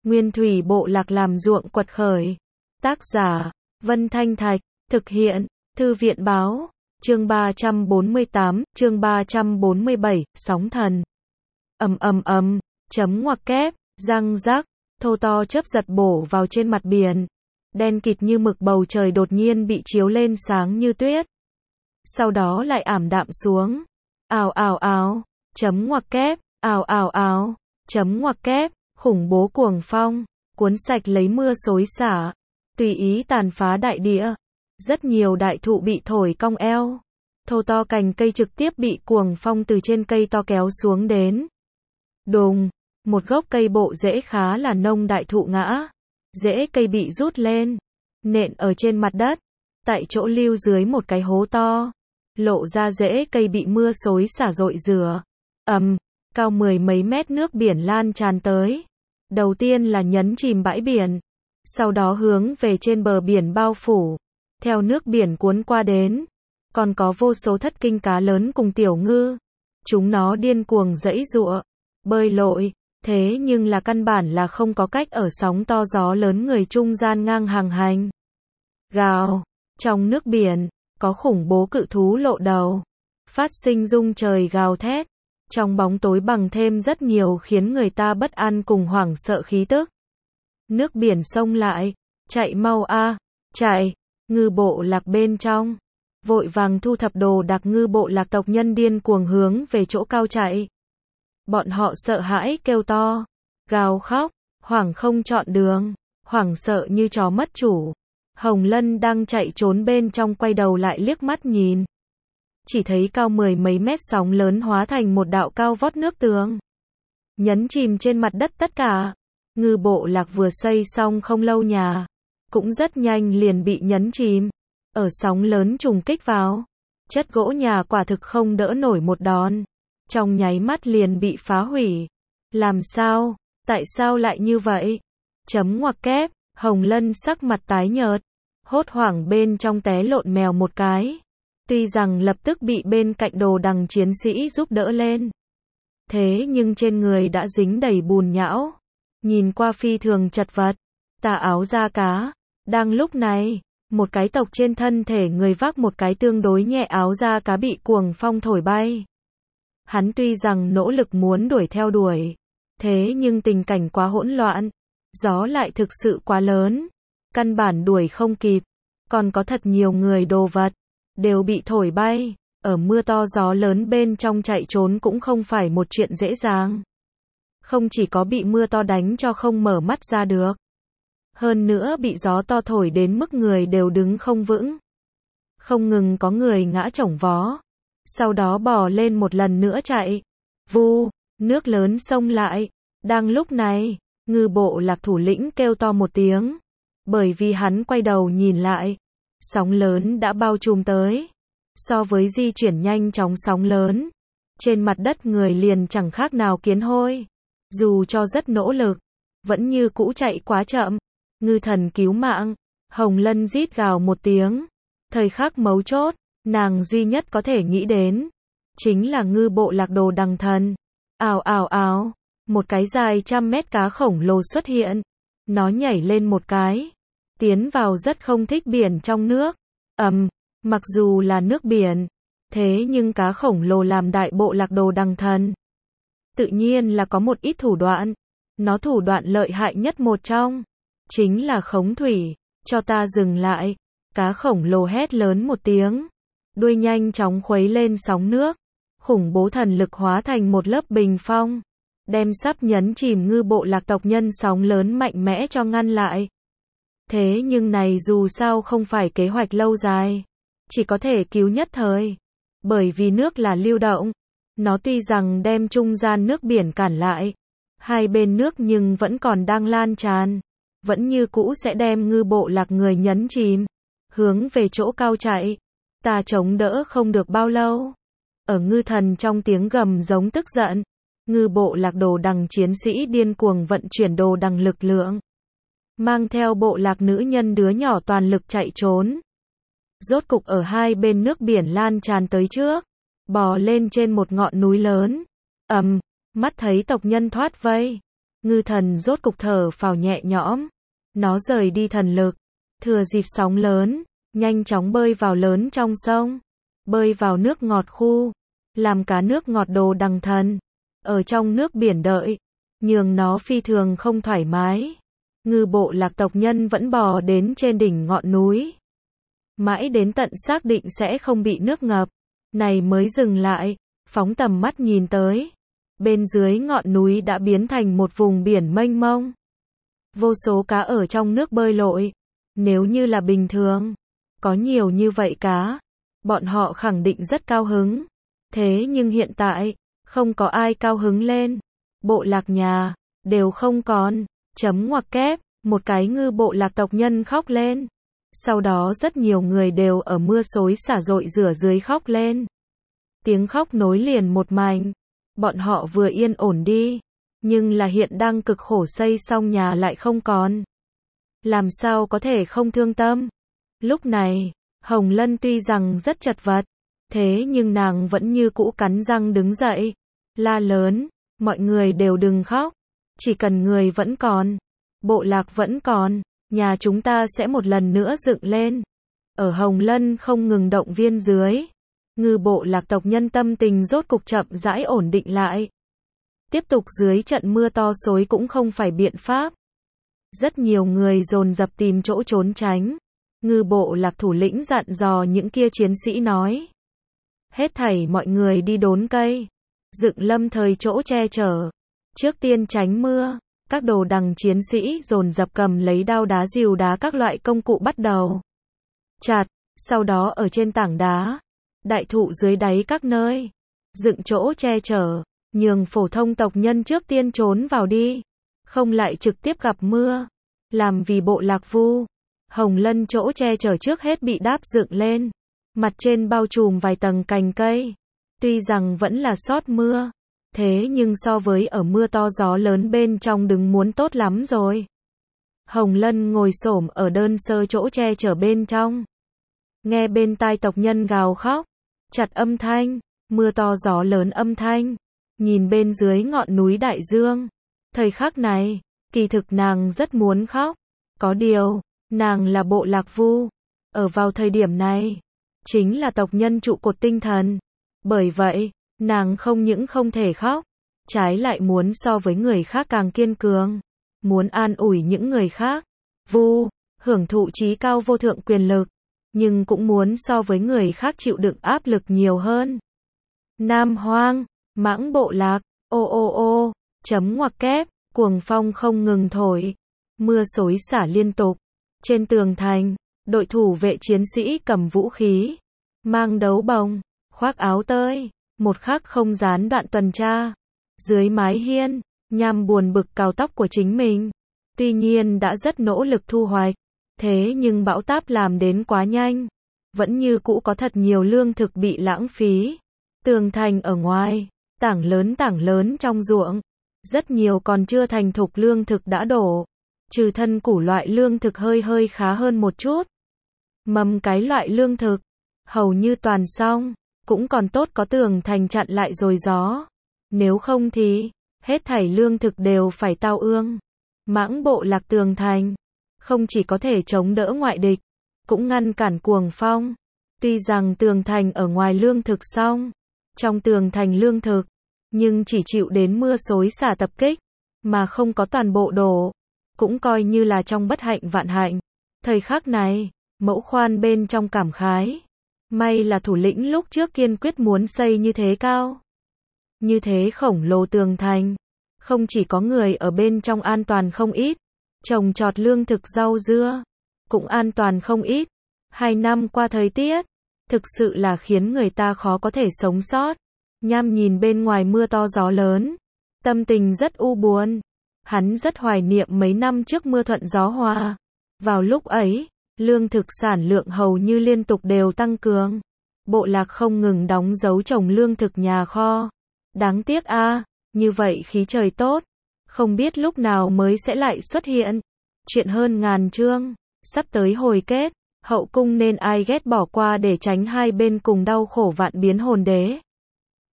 Nguyên thủy bộ lạc làm ruộng quật khởi. Tác giả, Vân Thanh Thạch, thực hiện, Thư viện báo, chương 348, chương 347, sóng thần. Chấm ngoặc kép, răng rắc, thô to chớp giật bổ vào trên mặt biển. Đen kịt như mực bầu trời đột nhiên bị chiếu lên sáng như tuyết. Sau đó lại ảm đạm xuống. Ào, chấm ngoặc kép, ào, chấm ngoặc kép, khủng bố cuồng phong, cuốn sạch lấy mưa xối xả, tùy ý tàn phá đại địa. Rất nhiều đại thụ bị thổi cong eo. Thô to cành cây trực tiếp bị cuồng phong từ trên cây to kéo xuống đến. Đùng, một gốc cây bộ rễ khá là nông đại thụ ngã. Rễ cây bị rút lên, nện ở trên mặt đất, tại chỗ lưu dưới một cái hố to. Lộ ra rễ cây bị mưa xối xả rội rửa. Cao mười mấy mét nước biển lan tràn tới. Đầu tiên là nhấn chìm bãi biển, sau đó hướng về trên bờ biển bao phủ. Theo nước biển cuốn qua đến, còn có vô số thất kinh cá lớn cùng tiểu ngư. Chúng nó điên cuồng giãy giụa, bơi lội, thế nhưng là căn bản là không có cách ở sóng to gió lớn người trung gian ngang hàng hành. Gào, trong nước biển, có khủng bố cự thú lộ đầu, phát sinh rung trời gào thét. Trong bóng tối bằng thêm rất nhiều khiến người ta bất an cùng hoảng sợ khí tức. Nước biển xông lại, chạy mau a, chạy, ngư bộ lạc bên trong. Vội vàng thu thập đồ đạc, ngư bộ lạc tộc nhân điên cuồng hướng về chỗ cao chạy. Bọn họ sợ hãi kêu to, gào khóc, hoảng không chọn đường, hoảng sợ như chó mất chủ. Hồng Lân đang chạy trốn bên trong quay đầu lại liếc mắt nhìn. Chỉ thấy cao mười mấy mét sóng lớn hóa thành một đạo cao vót nước tường. Nhấn chìm trên mặt đất tất cả. Ngư bộ lạc vừa xây xong không lâu nhà, cũng rất nhanh liền bị nhấn chìm. Ở sóng lớn trùng kích vào, chất gỗ nhà quả thực không đỡ nổi một đòn. Trong nháy mắt liền bị phá hủy. Làm sao? Tại sao lại như vậy? Chấm ngoặc kép, Hồng Lân sắc mặt tái nhợt, hốt hoảng bên trong té lộn mèo một cái. Tuy rằng lập tức bị bên cạnh đồ đằng chiến sĩ giúp đỡ lên, thế nhưng trên người đã dính đầy bùn nhão, nhìn qua phi thường chật vật. Tà áo da cá. Đang lúc này, một cái tộc trên thân thể người vác một cái tương đối nhẹ áo da cá bị cuồng phong thổi bay. Hắn tuy rằng nỗ lực muốn đuổi theo đuổi, thế nhưng tình cảnh quá hỗn loạn, gió lại thực sự quá lớn, căn bản đuổi không kịp. Còn có thật nhiều người đồ vật đều bị thổi bay. Ở mưa to gió lớn bên trong chạy trốn cũng không phải một chuyện dễ dàng. Không chỉ có bị mưa to đánh cho không mở mắt ra được, hơn nữa bị gió to thổi đến mức người đều đứng không vững. Không ngừng có người ngã chổng vó, sau đó bò lên một lần nữa chạy. Vu, nước lớn xông lại. Đang lúc này, ngư bộ lạc thủ lĩnh kêu to một tiếng, bởi vì hắn quay đầu nhìn lại, sóng lớn đã bao trùm tới. So với di chuyển nhanh chóng sóng lớn, trên mặt đất người liền chẳng khác nào kiến hôi. Dù cho rất nỗ lực, vẫn như cũ chạy quá chậm. Ngư thần cứu mạng. Hồng Lân rít gào một tiếng. Thời khắc mấu chốt, nàng duy nhất có thể nghĩ đến chính là ngư bộ lạc đồ đằng thần. Ào, một cái dài trăm mét cá khổng lồ xuất hiện. Nó nhảy lên một cái, tiến vào rất không thích biển trong nước. Mặc dù là nước biển, thế nhưng cá khổng lồ làm đại bộ lạc đồ đằng thần, tự nhiên là có một ít thủ đoạn. Nó thủ đoạn lợi hại nhất một trong chính là khống thủy. Cho ta dừng lại. Cá khổng lồ hét lớn một tiếng, đuôi nhanh chóng khuấy lên sóng nước. Khủng bố thần lực hóa thành một lớp bình phong, đem sắp nhấn chìm ngư bộ lạc tộc nhân sóng lớn mạnh mẽ cho ngăn lại. Thế nhưng này dù sao không phải kế hoạch lâu dài, chỉ có thể cứu nhất thời. Bởi vì nước là lưu động, nó tuy rằng đem trung gian nước biển cản lại, hai bên nước nhưng vẫn còn đang lan tràn, vẫn như cũ sẽ đem ngư bộ lạc người nhấn chìm, hướng về chỗ cao chạy. Ta chống đỡ không được bao lâu. Ở ngư thần trong tiếng gầm giống tức giận, ngư bộ lạc đồ đằng chiến sĩ điên cuồng vận chuyển đồ đằng lực lượng, mang theo bộ lạc nữ nhân đứa nhỏ toàn lực chạy trốn. Rốt cục ở hai bên nước biển lan tràn tới trước, bò lên trên một ngọn núi lớn. Mắt thấy tộc nhân thoát vây, Ngư thần rốt cục thở phào nhẹ nhõm. Nó rời đi thần lực, thừa dịp sóng lớn, nhanh chóng bơi vào lớn trong sông, bơi vào nước ngọt khu, làm cá nước ngọt đồ đằng thần, ở trong nước biển đợi, nhường nó phi thường không thoải mái. Ngư bộ lạc tộc nhân vẫn bò đến trên đỉnh ngọn núi, mãi đến tận xác định sẽ không bị nước ngập, này mới dừng lại, phóng tầm mắt nhìn tới. Bên dưới ngọn núi đã biến thành một vùng biển mênh mông. Vô số cá ở trong nước bơi lội. Nếu như là bình thường, có nhiều như vậy cá, bọn họ khẳng định rất cao hứng. Thế nhưng hiện tại, không có ai cao hứng lên. Bộ lạc nhà, đều không còn. Chấm ngoặc kép, một cái ngư bộ lạc tộc nhân khóc lên. Sau đó rất nhiều người đều ở mưa xối xả rội rửa dưới khóc lên. Tiếng khóc nối liền một mạch. Bọn họ vừa yên ổn đi, nhưng là hiện đang cực khổ xây xong nhà lại không còn. Làm sao có thể không thương tâm? Lúc này, Hồng Lân tuy rằng rất chật vật, thế nhưng nàng vẫn như cũ cắn răng đứng dậy, la lớn, mọi người đều đừng khóc, chỉ cần người vẫn còn, bộ lạc vẫn còn, nhà chúng ta sẽ một lần nữa dựng lên. Ở Hồng Lân không ngừng động viên dưới, ngư bộ lạc tộc nhân tâm tình rốt cục chậm rãi ổn định lại. Tiếp tục dưới trận mưa to xối cũng không phải biện pháp. Rất nhiều người dồn dập tìm chỗ trốn tránh. Ngư bộ lạc thủ lĩnh dặn dò những kia chiến sĩ nói. Hết thảy mọi người đi đốn cây, dựng lâm thời chỗ che chở. Trước tiên tránh mưa, các đồ đằng chiến sĩ dồn dập cầm lấy đao đá rìu đá các loại công cụ bắt đầu chặt, sau đó ở trên tảng đá, đại thụ dưới đáy các nơi, dựng chỗ che chở, nhường phổ thông tộc nhân trước tiên trốn vào đi, không lại trực tiếp gặp mưa. Làm vì bộ lạc vu, Hồng Lân chỗ che chở trước hết bị đáp dựng lên, mặt trên bao trùm vài tầng cành cây. Tuy rằng vẫn là sót mưa, thế nhưng so với ở mưa to gió lớn bên trong đứng muốn tốt lắm rồi. Hồng Lân ngồi xổm ở đơn sơ chỗ che chở bên trong, nghe bên tai tộc nhân gào khóc, chặt âm thanh, mưa to gió lớn âm thanh, nhìn bên dưới ngọn núi đại dương. Thời khắc này, kỳ thực nàng rất muốn khóc, có điều, nàng là bộ lạc vu, ở vào thời điểm này, chính là tộc nhân trụ cột tinh thần. Bởi vậy, nàng không những không thể khóc, trái lại muốn so với người khác càng kiên cường, muốn an ủi những người khác. Vu, hưởng thụ trí cao vô thượng quyền lực, nhưng cũng muốn so với người khác chịu đựng áp lực nhiều hơn. Nam Hoang, Mãng bộ lạc, ô ô ô, chấm ngoặc kép, cuồng phong không ngừng thổi, mưa xối xả liên tục. Trên tường thành, đội thủ vệ chiến sĩ cầm vũ khí, mang đấu bồng, khoác áo tơi, một khắc không gián đoạn tuần tra. Dưới mái hiên, Nham buồn bực cào tóc của chính mình. Tuy nhiên đã rất nỗ lực thu hoạch, thế nhưng bão táp làm đến quá nhanh, vẫn như cũ có thật nhiều lương thực bị lãng phí. Tường thành ở ngoài, tảng lớn trong ruộng, rất nhiều còn chưa thành thục lương thực đã đổ, trừ thân củ loại lương thực hơi khá hơn một chút. Mầm cái loại lương thực, hầu như toàn xong, cũng còn tốt có tường thành chặn lại rồi gió. Nếu không thì, hết thảy lương thực đều phải tao ương. Mãng bộ lạc tường thành, không chỉ có thể chống đỡ ngoại địch, cũng ngăn cản cuồng phong. Tuy rằng tường thành ở ngoài lương thực xong, trong tường thành lương thực, nhưng chỉ chịu đến mưa xối xả tập kích, mà không có toàn bộ đổ, cũng coi như là trong bất hạnh vạn hạnh. Thời khắc này, Mẫu Khoan bên trong cảm khái, may là thủ lĩnh lúc trước kiên quyết muốn xây như thế cao, như thế khổng lồ tường thành, không chỉ có người ở bên trong an toàn không ít, trồng trọt lương thực rau dưa, cũng an toàn không ít. 2 năm qua thời tiết, thực sự là khiến người ta khó có thể sống sót. Nham nhìn bên ngoài mưa to gió lớn, tâm tình rất u buồn. Hắn rất hoài niệm mấy năm trước mưa thuận gió hòa. Vào lúc ấy, lương thực sản lượng hầu như liên tục đều tăng cường. Bộ lạc không ngừng đóng dấu trồng lương thực nhà kho. Đáng tiếc a, như vậy khí trời tốt, không biết lúc nào mới sẽ lại xuất hiện. Chuyện hơn ngàn chương, sắp tới hồi kết, hậu cung nên ai ghét bỏ qua để tránh hai bên cùng đau khổ vạn biến hồn đế.